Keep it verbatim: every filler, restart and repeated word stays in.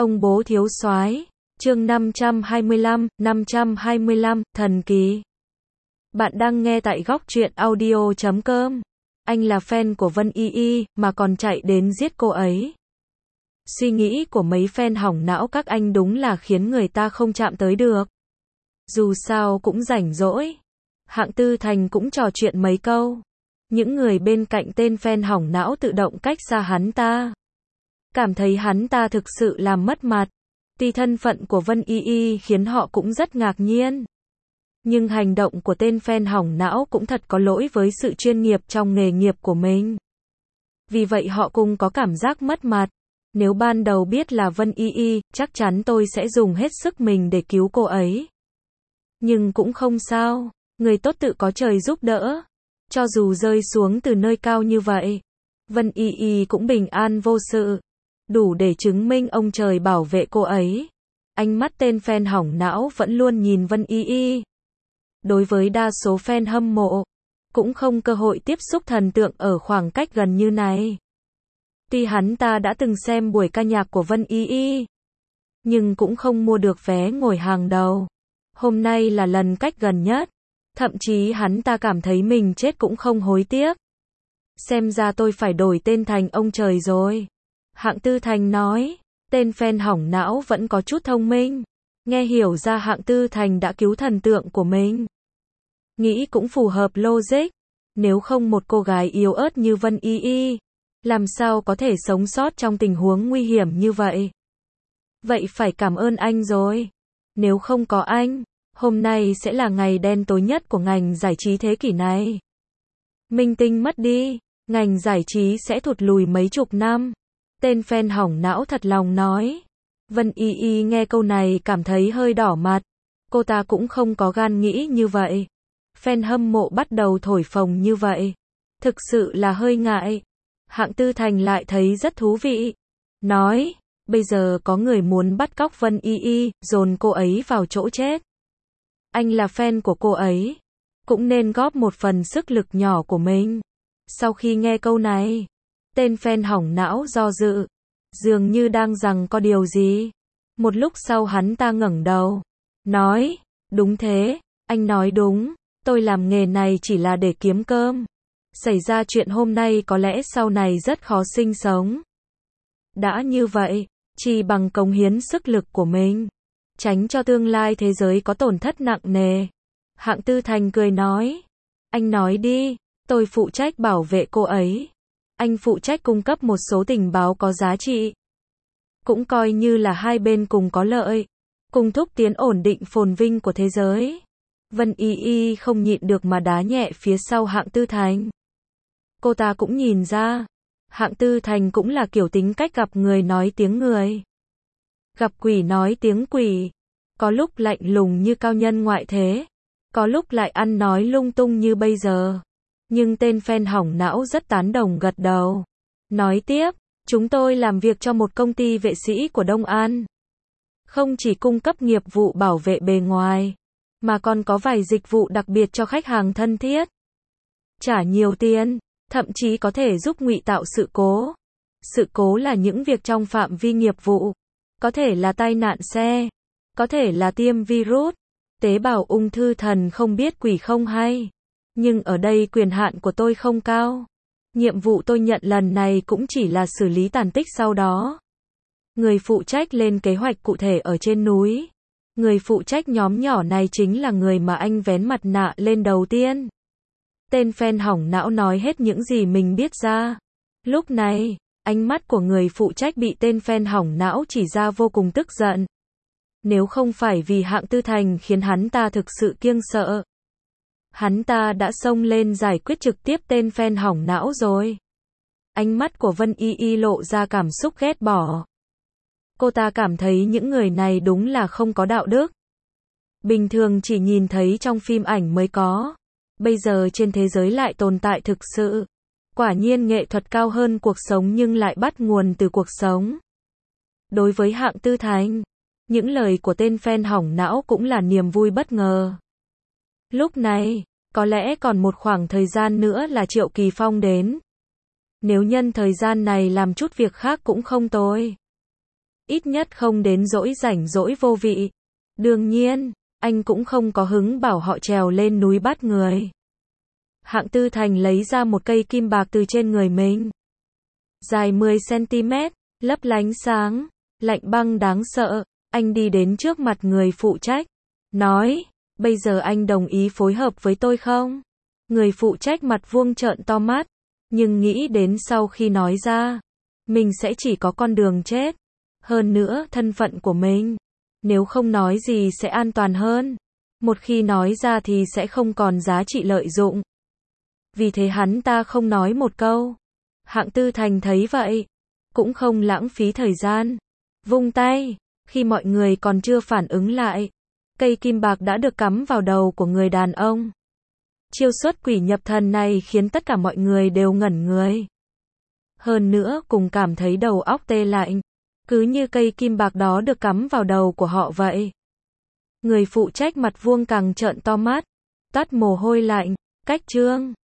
Ông bố thiếu soái, chương năm trăm hai mươi lăm, năm trăm hai mươi lăm, thần kỳ. Bạn đang nghe tại góc truyện audio chấm com. Anh là fan của Vân Y Y, mà còn chạy đến giết cô ấy. Suy nghĩ của mấy fan hỏng não các anh đúng là khiến người ta không chạm tới được. Dù sao cũng rảnh rỗi. Hạng Tư Thành cũng trò chuyện mấy câu. Những người bên cạnh tên fan hỏng não tự động cách xa hắn ta. Cảm thấy hắn ta thực sự làm mất mặt. Tuy thân phận của Vân Y Y khiến họ cũng rất ngạc nhiên. Nhưng hành động của tên fan hỏng não cũng thật có lỗi với sự chuyên nghiệp trong nghề nghiệp của mình. Vì vậy họ cùng có cảm giác mất mặt. Nếu ban đầu biết là Vân Y Y, chắc chắn tôi sẽ dùng hết sức mình để cứu cô ấy. Nhưng cũng không sao, người tốt tự có trời giúp đỡ. Cho dù rơi xuống từ nơi cao như vậy, Vân Y Y cũng bình an vô sự. Đủ để chứng minh ông trời bảo vệ cô ấy. Ánh mắt tên fan hỏng não vẫn luôn nhìn Vân Y Y. Đối với đa số fan hâm mộ, cũng không cơ hội tiếp xúc thần tượng ở khoảng cách gần như này. Tuy hắn ta đã từng xem buổi ca nhạc của Vân Y Y, nhưng cũng không mua được vé ngồi hàng đầu. Hôm nay là lần cách gần nhất. Thậm chí hắn ta cảm thấy mình chết cũng không hối tiếc. Xem ra tôi phải đổi tên thành ông trời rồi. Hạng Tư Thành nói. Tên fan hỏng não vẫn có chút thông minh. Nghe hiểu ra Hạng Tư Thành đã cứu thần tượng của mình. Nghĩ cũng phù hợp logic. Nếu không một cô gái yếu ớt như Vân Y Y, làm sao có thể sống sót trong tình huống nguy hiểm như vậy? Vậy phải cảm ơn anh rồi. Nếu không có anh, hôm nay sẽ là ngày đen tối nhất của ngành giải trí thế kỷ này. Minh tinh mất đi, ngành giải trí sẽ thụt lùi mấy chục năm. Tên fan hỏng não thật lòng nói. Vân Y Y nghe câu này cảm thấy hơi đỏ mặt. Cô ta cũng không có gan nghĩ như vậy. Fan hâm mộ bắt đầu thổi phồng như vậy. Thực sự là hơi ngại. Hạng Tư Thành lại thấy rất thú vị. Nói, bây giờ có người muốn bắt cóc Vân Y Y, dồn cô ấy vào chỗ chết. Anh là fan của cô ấy, cũng nên góp một phần sức lực nhỏ của mình. Sau khi nghe câu này, tên fan hỏng não do dự, dường như đang giằng co điều gì. Một lúc sau hắn ta ngẩng đầu, nói, đúng thế, anh nói đúng, tôi làm nghề này chỉ là để kiếm cơm. Xảy ra chuyện hôm nay có lẽ sau này rất khó sinh sống. Đã như vậy, chỉ bằng cống hiến sức lực của mình, tránh cho tương lai thế giới có tổn thất nặng nề. Hạng Tư Thành cười nói, anh nói đi, tôi phụ trách bảo vệ cô ấy. Anh phụ trách cung cấp một số tình báo có giá trị. Cũng coi như là hai bên cùng có lợi, cùng thúc tiến ổn định phồn vinh của thế giới. Vân Y Y không nhịn được mà đá nhẹ phía sau Hạng Tư Thành. Cô ta cũng nhìn ra, Hạng Tư Thành cũng là kiểu tính cách gặp người nói tiếng người, gặp quỷ nói tiếng quỷ. Có lúc lạnh lùng như cao nhân ngoại thế, có lúc lại ăn nói lung tung như bây giờ. Nhưng tên fan hỏng não rất tán đồng gật đầu. Nói tiếp, chúng tôi làm việc cho một công ty vệ sĩ của Đông An. Không chỉ cung cấp nghiệp vụ bảo vệ bề ngoài, mà còn có vài dịch vụ đặc biệt cho khách hàng thân thiết. Trả nhiều tiền, thậm chí có thể giúp ngụy tạo sự cố. Sự cố là những việc trong phạm vi nghiệp vụ. Có thể là tai nạn xe, có thể là tiêm virus, tế bào ung thư thần không biết quỷ không hay. Nhưng ở đây quyền hạn của tôi không cao. Nhiệm vụ tôi nhận lần này cũng chỉ là xử lý tàn tích sau đó. Người phụ trách lên kế hoạch cụ thể ở trên núi. Người phụ trách nhóm nhỏ này chính là người mà anh vén mặt nạ lên đầu tiên. Tên fan hỏng não nói hết những gì mình biết ra. Lúc này, ánh mắt của người phụ trách bị tên fan hỏng não chỉ ra vô cùng tức giận. Nếu không phải vì Hạng Tư Thành khiến hắn ta thực sự kiêng sợ, hắn ta đã xông lên giải quyết trực tiếp tên fan hỏng não rồi. Ánh mắt của Vân Y Y lộ ra cảm xúc ghét bỏ. Cô ta cảm thấy những người này đúng là không có đạo đức. Bình thường chỉ nhìn thấy trong phim ảnh mới có. Bây giờ trên thế giới lại tồn tại thực sự. Quả nhiên nghệ thuật cao hơn cuộc sống nhưng lại bắt nguồn từ cuộc sống. Đối với Hạng Tư Thành, những lời của tên fan hỏng não cũng là niềm vui bất ngờ. Lúc này, có lẽ còn một khoảng thời gian nữa là Triệu Kỳ Phong đến. Nếu nhân thời gian này làm chút việc khác cũng không tồi. ít nhất không đến dỗi rảnh rỗi vô vị. Đương nhiên, anh cũng không có hứng bảo họ trèo lên núi bắt người. Hạng Tư Thành lấy ra một cây kim bạc từ trên người mình. Dài mười xăng-ti-mét, lấp lánh sáng, lạnh băng đáng sợ. Anh đi đến trước mặt người phụ trách, nói, bây giờ anh đồng ý phối hợp với tôi không? Người phụ trách mặt vuông trợn to mắt, nhưng nghĩ đến sau khi nói ra, mình sẽ chỉ có con đường chết. Hơn nữa, thân phận của mình, nếu không nói gì sẽ an toàn hơn. Một khi nói ra thì sẽ không còn giá trị lợi dụng. Vì thế hắn ta không nói một câu. Hạng Tư Thành thấy vậy, cũng không lãng phí thời gian. Vung tay, khi mọi người còn chưa phản ứng lại, cây kim bạc đã được cắm vào đầu của người đàn ông. Chiêu xuất quỷ nhập thần này khiến tất cả mọi người đều ngẩn người. Hơn nữa cùng cảm thấy đầu óc tê lạnh, cứ như cây kim bạc đó được cắm vào đầu của họ vậy. Người phụ trách mặt vuông càng trợn to mắt, toát mồ hôi lạnh, cách trương.